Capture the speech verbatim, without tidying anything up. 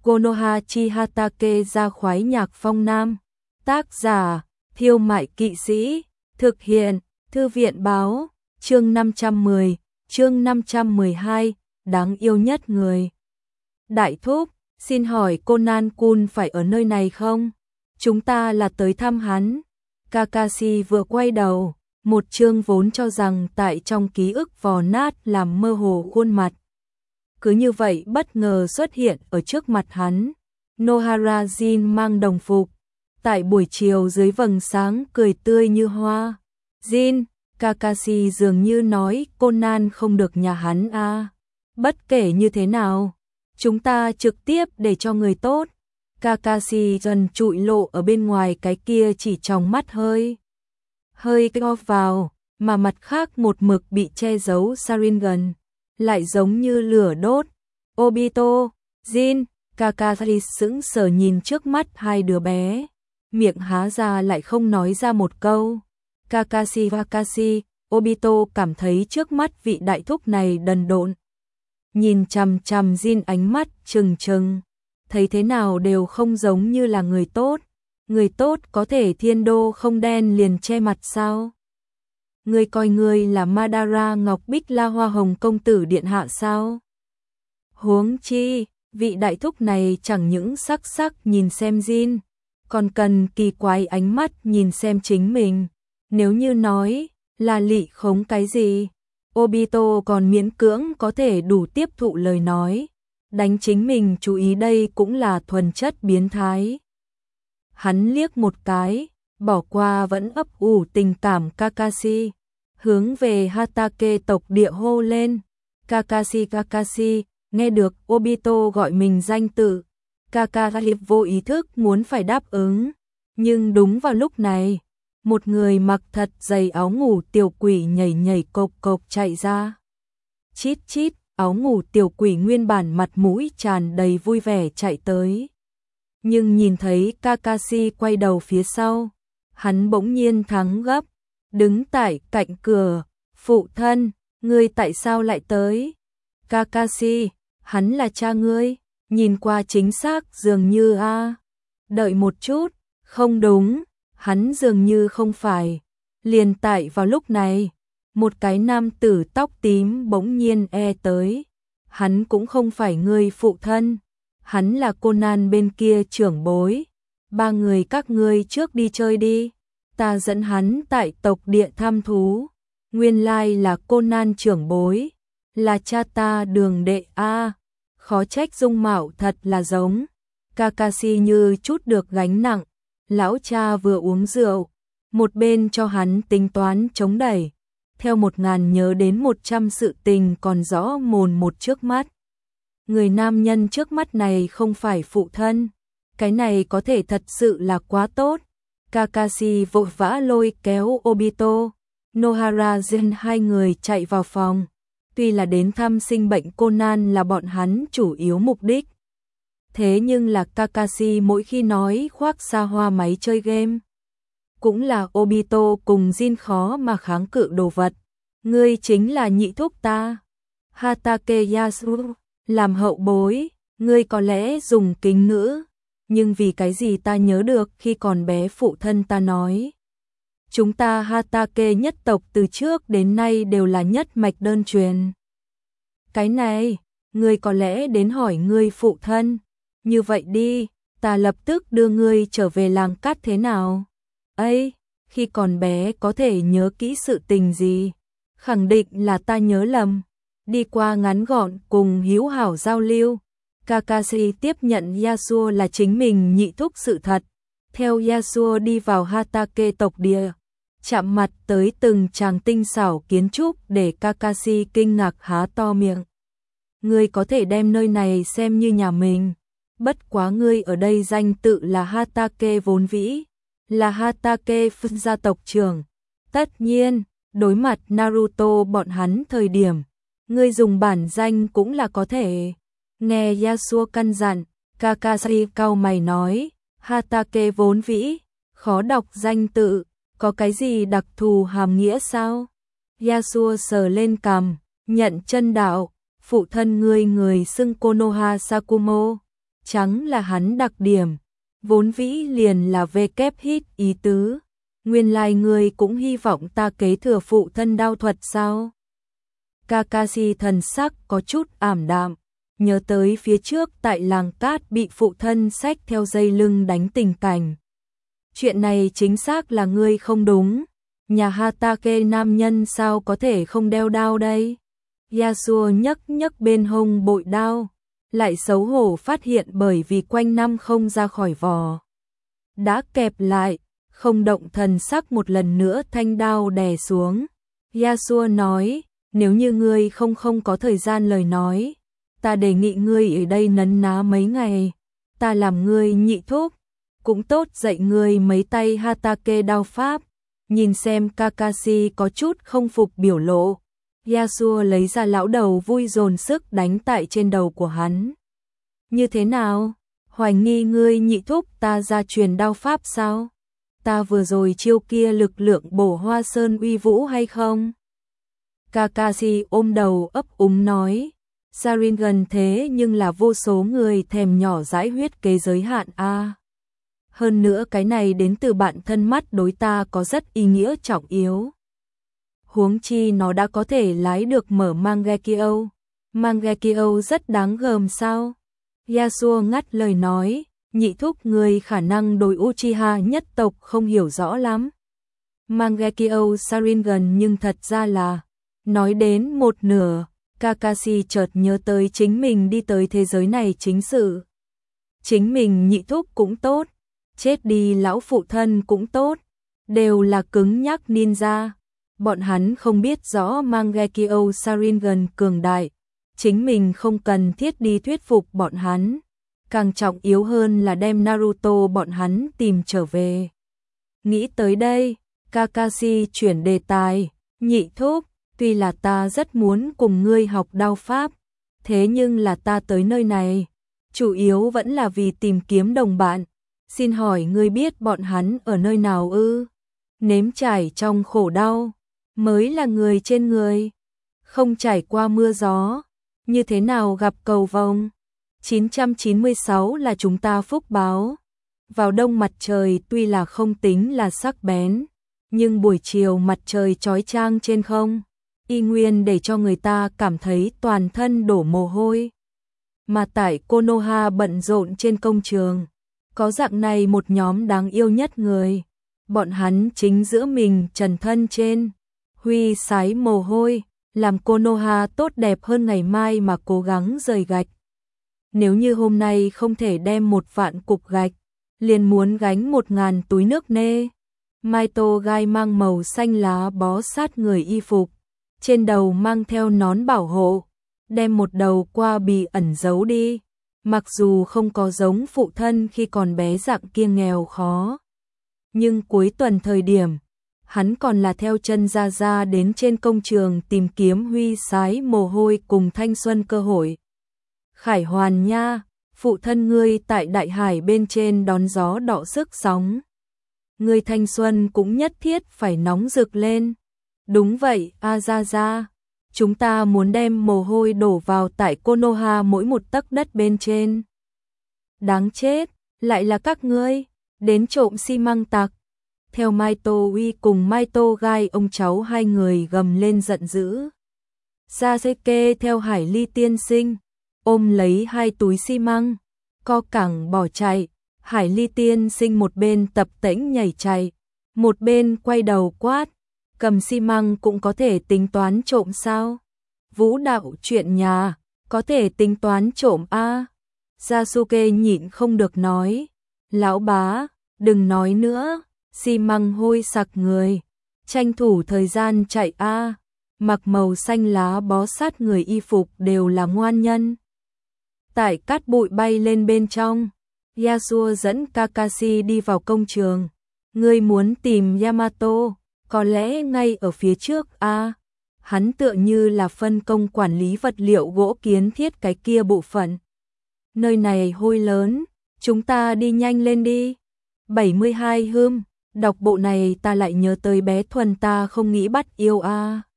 Konohachi Hatake ra khoái nhạc phong nam. Tác giả, Thiêu Mại Kỵ Sĩ. Thực hiện, Thư viện báo. Chương năm trăm mười, chương năm trăm mười hai, đáng yêu nhất người. Đại thúc, xin hỏi Conan-kun phải ở nơi này không? Chúng ta là tới thăm hắn. Kakashi vừa quay đầu, một chương vốn cho rằng tại trong ký ức vò nát làm mơ hồ khuôn mặt. Cứ như vậy bất ngờ xuất hiện ở trước mặt hắn. Nohara Jin mang đồng phục, tại buổi chiều dưới vầng sáng cười tươi như hoa. Jin, Kakashi dường như nói Conan không được nhà hắn à. Bất kể như thế nào, chúng ta trực tiếp để cho người tốt. Kakashi dần trụi lộ ở bên ngoài cái kia chỉ trong mắt hơi. Hơi co vào, mà mặt khác một mực bị che giấu Sharingan. Lại giống như lửa đốt. Obito, Jin, Kakashi sững sờ nhìn trước mắt hai đứa bé. Miệng há ra lại không nói ra một câu. Kakashi Kakashi, Obito cảm thấy trước mắt vị đại thúc này đần độn. Nhìn chằm chằm Jin ánh mắt trừng trừng. Thấy thế nào đều không giống như là người tốt. Người tốt có thể thiên đô không đen liền che mặt sao? Người coi người là Madara Ngọc Bích La Hoa Hồng công tử điện hạ sao? Huống chi, vị đại thúc này chẳng những sắc sắc nhìn xem Jin, còn cần kỳ quái ánh mắt nhìn xem chính mình. Nếu như nói là lị khống cái gì, Obito còn miễn cưỡng có thể đủ tiếp thụ lời nói. Đánh chính mình chú ý đây cũng là thuần chất biến thái. Hắn liếc một cái, bỏ qua vẫn ấp ủ tình cảm Kakashi, hướng về Hatake tộc địa hô lên. Kakashi Kakashi, nghe được Obito gọi mình danh tự. Kakashi vô ý thức muốn phải đáp ứng. Nhưng đúng vào lúc này, một người mặc thật dày áo ngủ tiểu quỷ nhảy nhảy cộc cộc chạy ra. Chít chít, áo ngủ tiểu quỷ nguyên bản mặt mũi tràn đầy vui vẻ chạy tới. Nhưng nhìn thấy Kakashi quay đầu phía sau, hắn bỗng nhiên thắng gấp, đứng tại cạnh cửa. Phụ thân, ngươi tại sao lại tới? Kakashi, hắn là cha ngươi, nhìn qua chính xác dường như a. À. Đợi một chút, không đúng, hắn dường như không phải. Liền tại vào lúc này, một cái nam tử tóc tím bỗng nhiên e tới. Hắn cũng không phải ngươi phụ thân. Hắn là Conan bên kia trưởng bối. Ba người các ngươi trước đi chơi đi. Ta dẫn hắn tại tộc địa thăm thú. Nguyên lai là Conan trưởng bối. Là cha ta Đường đệ a. Khó trách dung mạo thật là giống. Kakashi như chút được gánh nặng. Lão cha vừa uống rượu, một bên cho hắn tính toán chống đẩy. Theo một ngàn nhớ đến một trăm sự tình còn rõ mồn một trước mắt. Người nam nhân trước mắt này không phải phụ thân. Cái này có thể thật sự là quá tốt. Kakashi vội vã lôi kéo Obito, Nohara Jin hai người chạy vào phòng. Tuy là đến thăm sinh bệnh Conan là bọn hắn chủ yếu mục đích. Thế nhưng là Kakashi mỗi khi nói khoác xa hoa máy chơi game. Cũng là Obito cùng Jin khó mà kháng cự đồ vật. Ngươi chính là nhị thúc ta. Hatake Yasuo, làm hậu bối, ngươi có lẽ dùng kính ngữ. Nhưng vì cái gì ta nhớ được khi còn bé phụ thân ta nói. Chúng ta Hatake nhất tộc từ trước đến nay đều là nhất mạch đơn truyền. Cái này, ngươi có lẽ đến hỏi ngươi phụ thân. Như vậy đi, ta lập tức đưa ngươi trở về làng cát thế nào? Ây, khi còn bé có thể nhớ kỹ sự tình gì? Khẳng định là ta nhớ lầm. Đi qua ngắn gọn cùng hiếu hảo giao lưu. Kakashi tiếp nhận Yasuo là chính mình nhị thúc sự thật. Theo Yasuo đi vào Hatake tộc địa, chạm mặt tới từng tràng tinh xảo kiến trúc để Kakashi kinh ngạc há to miệng. Ngươi có thể đem nơi này xem như nhà mình. Bất quá ngươi ở đây danh tự là Hatake vốn vĩ, là Hatake phân gia tộc trưởng. Tất nhiên, đối mặt Naruto bọn hắn thời điểm, ngươi dùng bản danh cũng là có thể. Nghe Yasuo căn dặn, Kakashi cau mày nói, Hatake vốn vĩ, khó đọc danh tự, có cái gì đặc thù hàm nghĩa sao? Yasuo sờ lên cằm, nhận chân đạo, phụ thân ngươi người xưng Konoha Sakumo, trắng là hắn đặc điểm, vốn vĩ liền là vê kép hít ý tứ. Nguyên lai ngươi cũng hy vọng ta kế thừa phụ thân đao thuật sao? Kakashi thần sắc có chút ảm đạm, nhớ tới phía trước tại làng cát bị phụ thân xách theo dây lưng đánh tình cảnh. Chuyện này chính xác là ngươi không đúng, nhà Hatake nam nhân sao có thể không đeo đao đây? Yasuo nhấc nhấc bên hông bội đao, lại xấu hổ phát hiện bởi vì quanh năm không ra khỏi vỏ. Đã kẹp lại, không động thần sắc một lần nữa thanh đao đè xuống. Yasuo nói, nếu như ngươi không không có thời gian lời nói, ta đề nghị ngươi ở đây nấn ná mấy ngày, ta làm ngươi nhị thúc, cũng tốt dạy ngươi mấy tay Hatake đao pháp. Nhìn xem Kakashi có chút không phục biểu lộ, Yasuo lấy ra lão đầu vui dồn sức đánh tại trên đầu của hắn. Như thế nào? Hoài nghi ngươi nhị thúc ta ra truyền đao pháp sao? Ta vừa rồi chiêu kia lực lượng bổ hoa sơn uy vũ hay không? Kakashi ôm đầu ấp úng nói, Sharingan thế nhưng là vô số người thèm nhỏ dãi huyết kế giới hạn a. À. Hơn nữa cái này đến từ bạn thân mắt đối ta có rất ý nghĩa trọng yếu. Huống chi nó đã có thể lái được mở Mangekyo. Mangekyo rất đáng gờm sao? Yasuo ngắt lời nói, nhị thúc người khả năng đối Uchiha nhất tộc không hiểu rõ lắm. Mangekyo Sharingan nhưng thật ra là, nói đến một nửa, Kakashi chợt nhớ tới chính mình đi tới thế giới này chính sự. Chính mình nhị thúc cũng tốt, chết đi lão phụ thân cũng tốt, đều là cứng nhắc ninja. Bọn hắn không biết rõ Mangekyo Sharingan cường đại, chính mình không cần thiết đi thuyết phục bọn hắn, càng trọng yếu hơn là đem Naruto bọn hắn tìm trở về. Nghĩ tới đây, Kakashi chuyển đề tài, nhị thúc, tuy là ta rất muốn cùng ngươi học đao pháp, thế nhưng là ta tới nơi này, chủ yếu vẫn là vì tìm kiếm đồng bạn. Xin hỏi ngươi biết bọn hắn ở nơi nào ư? Nếm trải trong khổ đau, mới là người trên người, không trải qua mưa gió, như thế nào gặp cầu vồng. chín trăm chín mươi sáu là chúng ta phúc báo. Vào đông mặt trời tuy là không tính là sắc bén, nhưng buổi chiều mặt trời chói chang trên không, y nguyên để cho người ta cảm thấy toàn thân đổ mồ hôi. Mà tại Konoha bận rộn trên công trường, có dạng này một nhóm đáng yêu nhất người, bọn hắn chính giữa mình trần thân trên, huy sái mồ hôi, làm Konoha tốt đẹp hơn ngày mai mà cố gắng rời gạch. Nếu như hôm nay không thể đem một vạn cục gạch, liền muốn gánh một ngàn túi nước nê. Maito gai mang màu xanh lá bó sát người y phục, trên đầu mang theo nón bảo hộ, đem một đầu qua bì ẩn giấu đi. Mặc dù không có giống phụ thân khi còn bé dạng kia nghèo khó, nhưng cuối tuần thời điểm, hắn còn là theo chân ra ra đến trên công trường tìm kiếm huy sái mồ hôi cùng thanh xuân cơ hội. Khải Hoàn nha, phụ thân ngươi tại đại hải bên trên đón gió đọ sức sóng. Ngươi thanh xuân cũng nhất thiết phải nóng rực lên. Đúng vậy, a ra ra. Chúng ta muốn đem mồ hôi đổ vào tại Konoha mỗi một tấc đất bên trên. Đáng chết, lại là các ngươi, đến trộm xi măng tặc. Theo Maito Uy cùng Maito Gai ông cháu hai người gầm lên giận dữ. Sasuke theo Hải Ly tiên sinh, ôm lấy hai túi xi măng, co cẳng bỏ chạy. Hải Ly tiên sinh một bên tập tễnh nhảy chạy, một bên quay đầu quát, cầm xi măng cũng có thể tính toán trộm sao? Vũ đạo chuyện nhà, có thể tính toán trộm a? À? Sasuke nhịn không được nói, lão bá, đừng nói nữa, xi măng hôi sặc người, tranh thủ thời gian chạy a. À? Mặc màu xanh lá bó sát người y phục đều là ngoan nhân. Tại cát bụi bay lên bên trong, Yasuo dẫn Kakashi đi vào công trường. Ngươi muốn tìm Yamato, có lẽ ngay ở phía trước a. À? Hắn tựa như là phân công quản lý vật liệu gỗ kiến thiết cái kia bộ phận. Nơi này hôi lớn, chúng ta đi nhanh lên đi. bảy mươi hai hươm, đọc bộ này ta lại nhớ tới bé Thuần ta không nghĩ bắt yêu a. À.